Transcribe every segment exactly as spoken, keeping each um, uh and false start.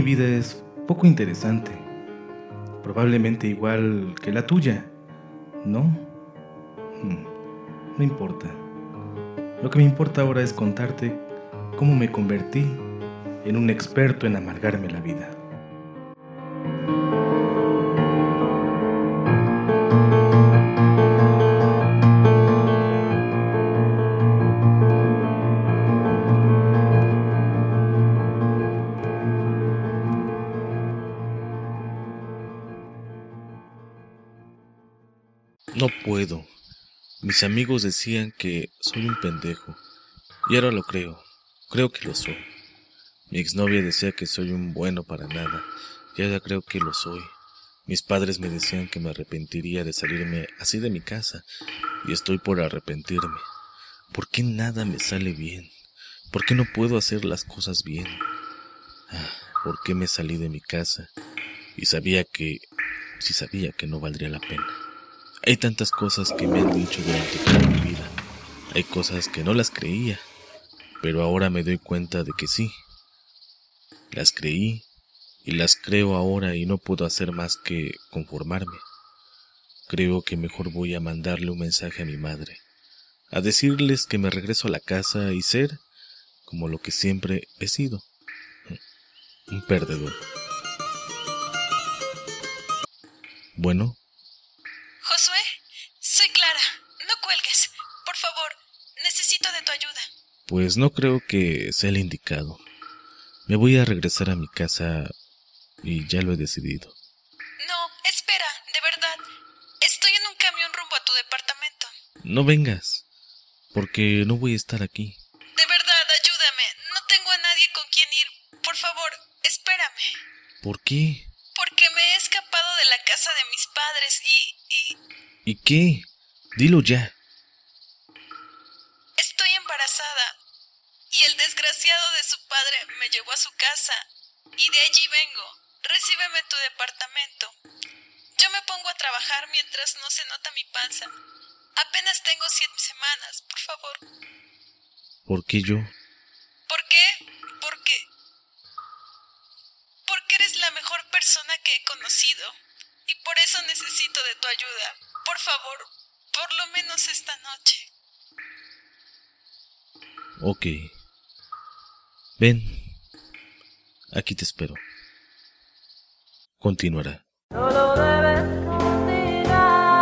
vida es poco interesante, probablemente igual que la tuya, ¿no? Hmm, no importa. Lo que me importa ahora es contarte cómo me convertí en un experto en amargarme la vida. No puedo. Mis amigos decían que soy un pendejo. Y ahora lo creo. Creo que lo soy. Mi exnovia decía que soy un bueno para nada. Y ahora creo que lo soy. Mis padres me decían que me arrepentiría de salirme así de mi casa. Y estoy por arrepentirme. ¿Por qué nada me sale bien? ¿Por qué no puedo hacer las cosas bien? Ah, ¿por qué me salí de mi casa? Y sabía que... sí sabía que no valdría la pena. Hay tantas cosas que me han dicho durante toda mi vida. Hay cosas que no las creía, pero ahora me doy cuenta de que sí. Las creí y las creo ahora y no puedo hacer más que conformarme. Creo que mejor voy a mandarle un mensaje a mi madre, a decirles que me regreso a la casa y ser como lo que siempre he sido, un perdedor. Bueno. Josué, soy Clara. No cuelgues. Por favor, necesito de tu ayuda. Pues no creo que sea el indicado. Me voy a regresar a mi casa y ya lo he decidido. No, espera, de verdad. Estoy en un camión rumbo a tu departamento. No vengas, porque no voy a estar aquí. De verdad, ayúdame. No tengo a nadie con quien ir. Por favor, espérame. ¿Por qué? Porque me he escapado de la casa de mis padres y... y... ¿Y qué? Dilo ya. Estoy embarazada. Y el desgraciado de su padre me llevó a su casa. Y de allí vengo. Recíbeme en tu departamento. Yo me pongo a trabajar mientras no se nota mi panza. Apenas tengo siete semanas, por favor. ¿Por qué yo? ¿Por qué? Porque... Porque eres la mejor persona que he conocido. Y por eso necesito de tu ayuda. Por favor, por lo menos esta noche. Ok. Ven. Aquí te espero. Continuará. Solo debes continuar.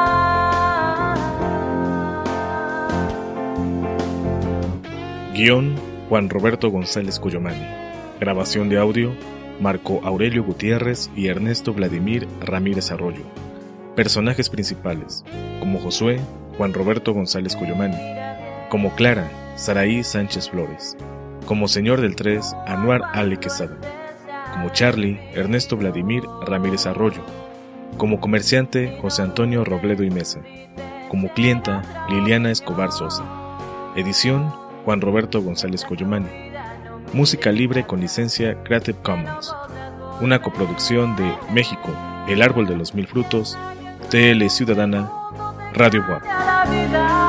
Guión: Juan Roberto González Cuyomani. Grabación de audio: Marco Aurelio Gutiérrez y Ernesto Vladimir Ramírez Arroyo. Personajes principales: como Josué, Juan Roberto González Cuyomani; como Clara, Saraí Sánchez Flores; como Señor del tres, Anuar Ale Quesada; como Charlie, Ernesto Vladimir Ramírez Arroyo; como comerciante, José Antonio Robledo y Mesa; como clienta, Liliana Escobar Sosa. Edición: Juan Roberto González Cuyomani. Música libre con licencia Creative Commons. Una coproducción de México, El Árbol de los Mil Frutos, T L Ciudadana, Radio Guap.